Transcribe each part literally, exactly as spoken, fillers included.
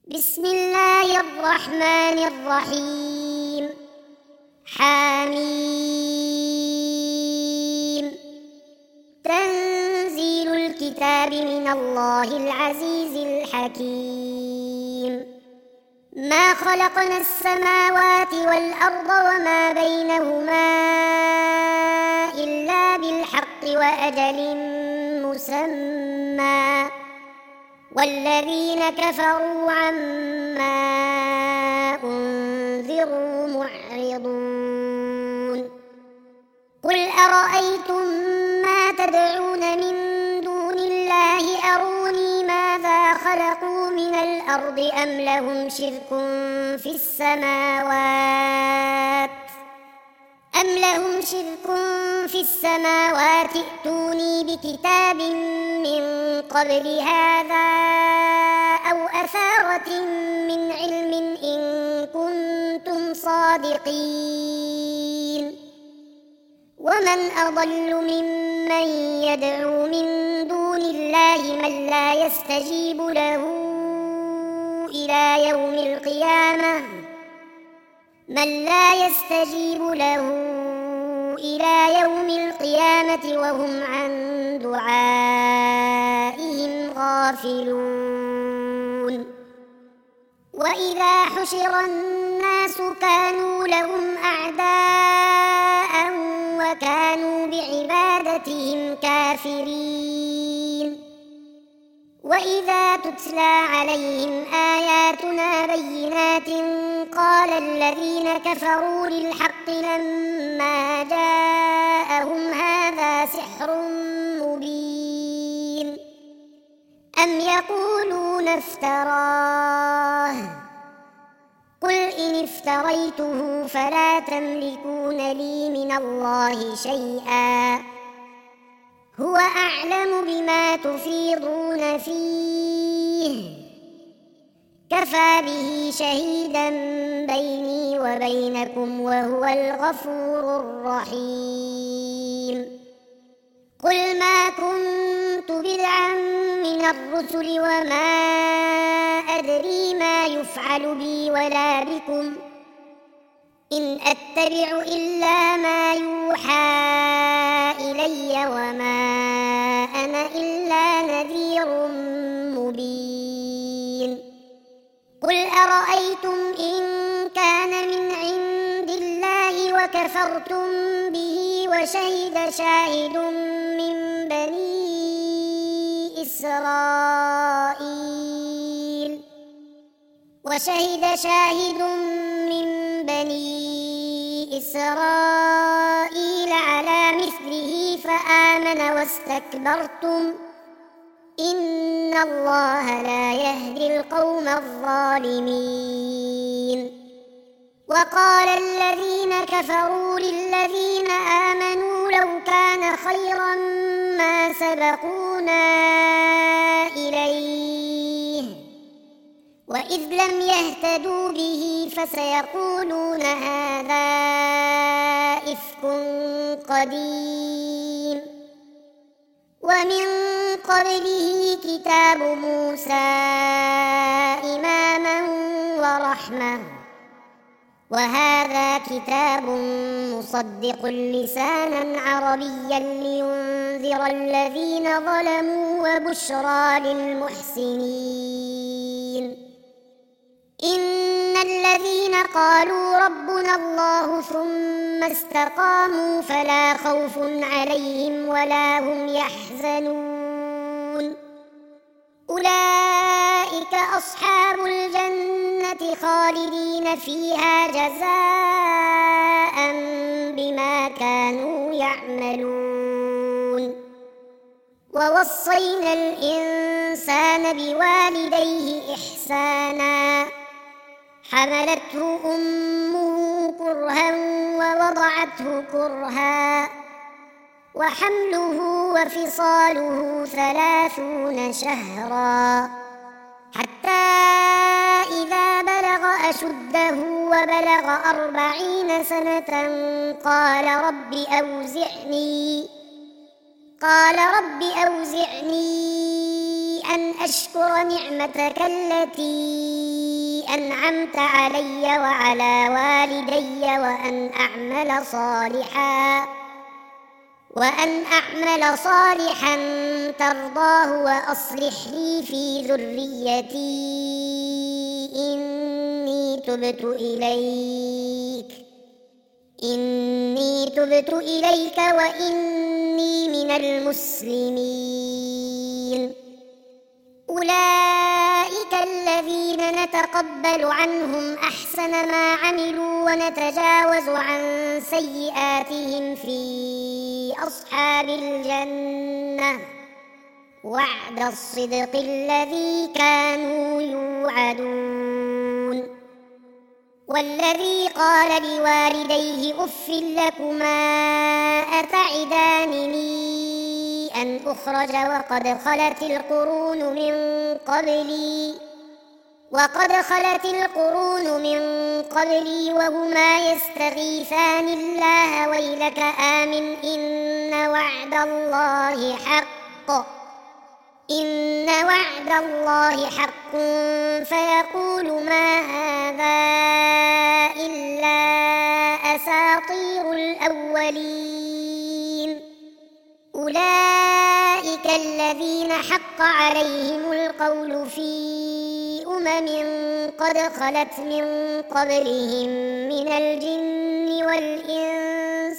بسم الله الرحمن الرحيم. حميم. تنزيل الكتاب من الله العزيز الحكيم. ما خلقنا السماوات والأرض وما بينهما إلا بالحق وأجل مسمى، والذين كفروا عما أنذروا معرضون. قل أرأيتم ما تدعون من دون الله أروني ماذا خلقوا من الأرض أم لهم شرك في السماوات أم لهم شرك في السماوات ائتوني بكتاب من قبل هذا أو أثارة من علم إن كنتم صادقين. ومن أضل ممن يدعو من دون الله من لا يستجيب له إلى يوم القيامة من لا يستجيب له إلى يوم القيامة وهم عن دعائهم غافلون. وإذا حشر الناس كانوا لهم أعداء وكانوا بعبادتهم كافرين. وإذا تتلى عليهم آياتنا بينات قال الذين كفروا للحق لما جاءهم هذا سحر مبين أم يقولون افتراه قل إن افتريته فلا تملكون لي من الله شيئا هو أعلم بما تفيضون فيه كفى به شهيدا بيني وبينكم وهو الغفور الرحيم. قل ما كنت بدعا من الرسل وما أدري ما يفعل بي ولا بكم إن أتبع إلا ما يوحى إلي وما أنا إلا نذير مبين. قل أرأيتم إن كان من عند الله وكفرتم به وشهد شاهد من بني إسرائيل وشهد شاهد من بني إسرائيل على مثله فآمن واستكبرتم إن الله لا يهدي القوم الظالمين. وقال الذين كفروا للذين آمنوا لو كان خيرا ما سبقونا إليه وإذ لم يهتدوا به فسيقولون هذا إفك قديم. ومن قبله كتاب موسى إماما ورحمة وهذا كتاب مصدق لسانا عربيا لينذر الذين ظلموا وبشرى للمحسنين. إن الذين قالوا ربنا الله ثم استقاموا فلا خوف عليهم ولا هم يحزنون أولئك أصحاب الجنة خالدين فيها جزاء بما كانوا يعملون. ووصينا الإنسان بوالديه إحسانا حملته أمه كرها ووضعته كرها وحمله وفصاله ثلاثون شهرا حتى إذا بلغ أشده وبلغ أربعين سنة قال رب أوزعني قال رب أوزعني أن أشكر نعمتك التي أنعمت علي وعلى والدي وأن أعمل صالحا وأن أعمل صالحا ترضاه وأصلح لي في ذريتي إني تبت إليك إني تبت إليك وإني من المسلمين. أولئك الذين نتقبل عنهم أحسن ما عملوا ونتجاوز عن سيئاتهم في أصحاب الجنة وعد الصدق الذي كانوا يوعدون. والذي قال لوالديه أف لكما أتعدانني أن أخرج وقد خلت القرون من قبلي وقد خلت القرون من قبلي وهما يستغيثان الله ويلك آمن إن وعد الله حق إن وعد الله حق فيقول ما هذا إلا أساطير الأولين. أولئك الذين حق عليهم القول في أمم قد خلت من قبلهم من الجن والإنس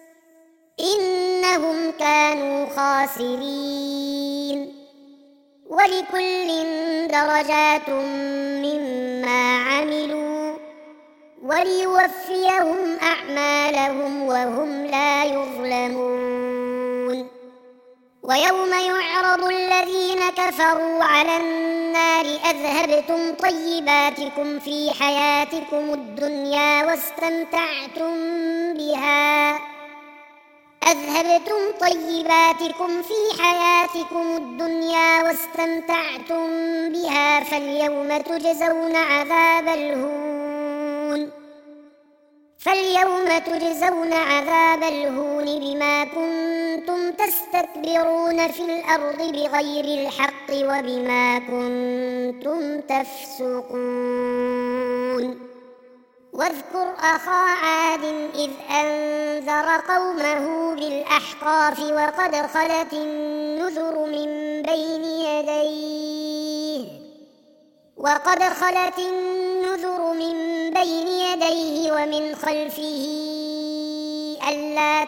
إنهم كانوا خاسرين. ولكل درجات مما عملوا وليوفيهم أعمالهم وهم لا يظلمون. ويوم يعرض الذين كفروا على النار أذهبتم طيباتكم في حياتكم الدنيا واستمتعتم بها أذهبتم طيباتكم في حياتكم الدنيا واستمتعتم بها فاليوم تجزون عذاب الهون فاليوم تجزون عذاب الهون بما كنتم تستكبرون في الأرض بغير الحق وبما كنتم تفسقون. واذكر أخا عاد إذ أنذر قومه بالأحقاف وقد خلت النذر من بين يديه وقد خلت النذر من بين يديه ومن خلفه ألا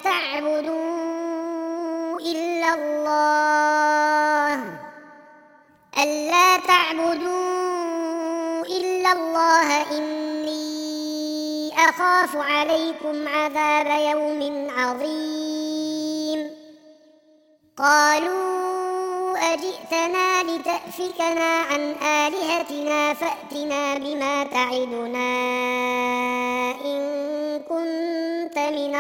تعبدوا إلا الله ألا تعبدوا إلا الله إني أخاف عليكم عذاب يوم عظيم. قالوا أجئتنا لتأفكنا عن آلهتنا فأتنا بما تعدنا إن كنت من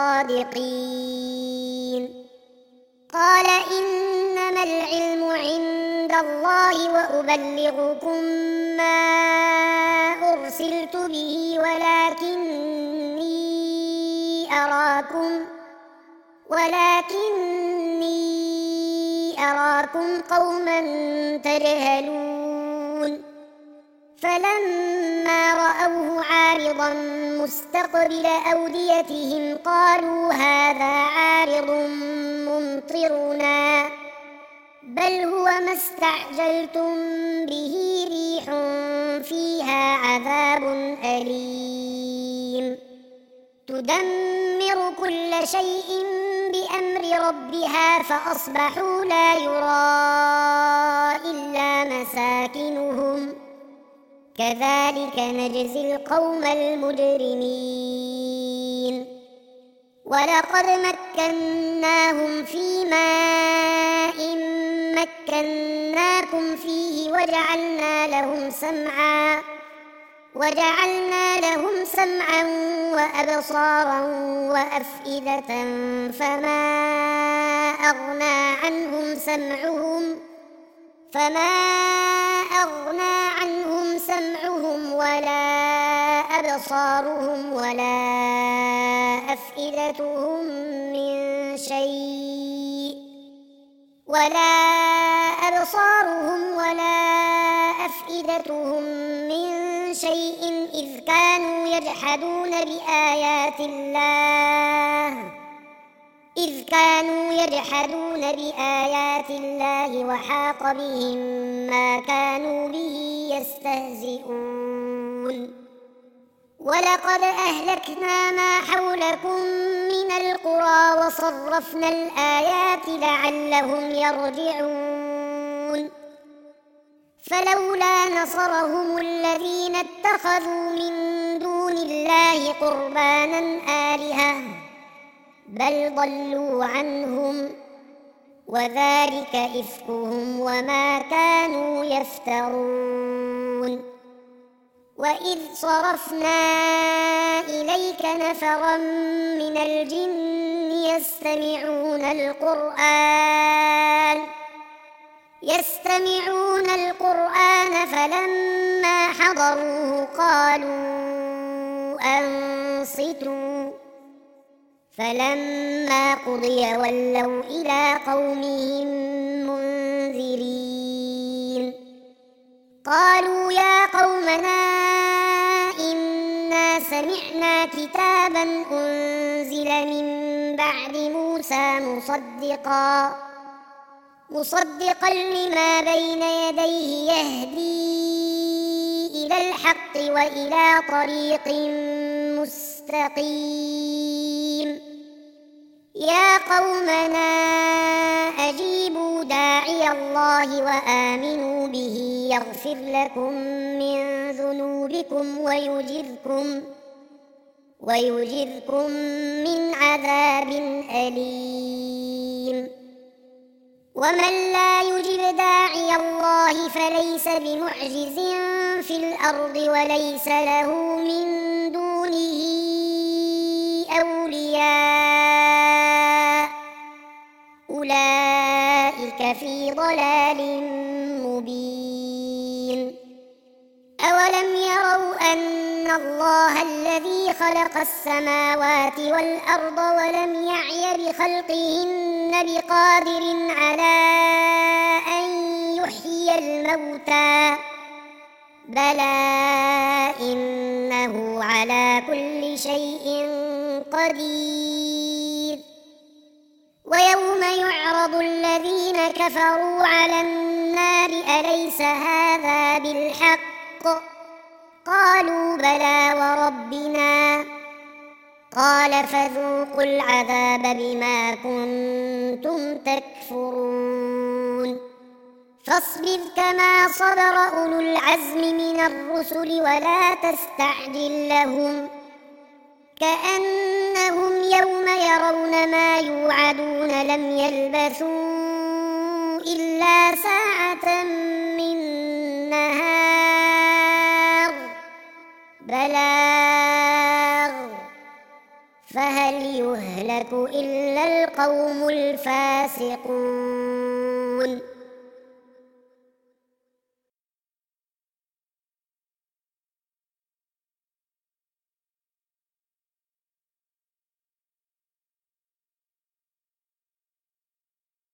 الصادقين. قال إنما العلم عند الله وأبلغكم ما أرسلت به ولكني أراكم ولكني أراكم قوما تجهلون. فلما رأوه عارضا مستقبل أوديتهم قالوا هذا عارض ممطرنا بل هو ما استعجلتم به ريح فيها عذاب أليم تدمر كل شيء بأمر ربها فأصبحوا لا يرى إلا مساكنهم كذلك نجزي القوم المجرمين. ولقد مكناهم في ماء مكناكم فيه وجعلنا لهم سمعا وجعلنا لهم سمعا وأبصارا وأفئدة فما أغنى عنهم سمعهم فما أغنى عنهم سمعهم ولا أبصارهم ولا أفئدتهم من شيء ولا أبصارهم ولا أفئدتهم من شيء إذ كانوا يجحدون بآيات الله إذ كانوا يجحدون بآيات الله وحاق بهم ما كانوا به يستهزئون ولقد أهلكنا ما حولكم من القرى وصرفنا الآيات لعلهم يرجعون فلولا نصرهم الذين اتخذوا من دون الله قربانا آلهة بل ضلوا عنهم وذلك إفكهم وما كانوا يفترون وإذ صرفنا إليك نفرا من الجن يستمعون القرآن يستمعون القرآن فلما حضروه قالوا أنصتوا فلما قضي ولوا إلى قومهم منذرين قالوا يا قومنا إنا سمعنا كتابا أنزل من بعد موسى مصدقا مصدقا لما بين يديه يهدي إلى الحق وإلى طريق مستقيم يا قومنا أجيبوا داعي الله وآمنوا به يغفر لكم من ذنوبكم ويجركم ويجركم من عذاب أليم ومن لا يجب داعي الله فليس بمعجز في الأرض وليس له من دونه أولياء أولئك في ضلال مبين أولم يروا أن الله الذي خلق السماوات والأرض ولم يعي بخلقهن بقادر على أن يحيي الموتى بلى إنه على كل شيء قدير ويوم يعرض الذين كفروا على النار أليس هذا بالحق قالوا بلى وربنا قال فذوقوا العذاب بما كنتم تكفرون فاصبر كما صبر أولو العزم من الرسل ولا تستعجل لهم كأنهم يوم يرون ما يوعدون لم يلبثوا إلا ساعة من نهار بلاغ فهل يهلك إلا القوم الفاسقون.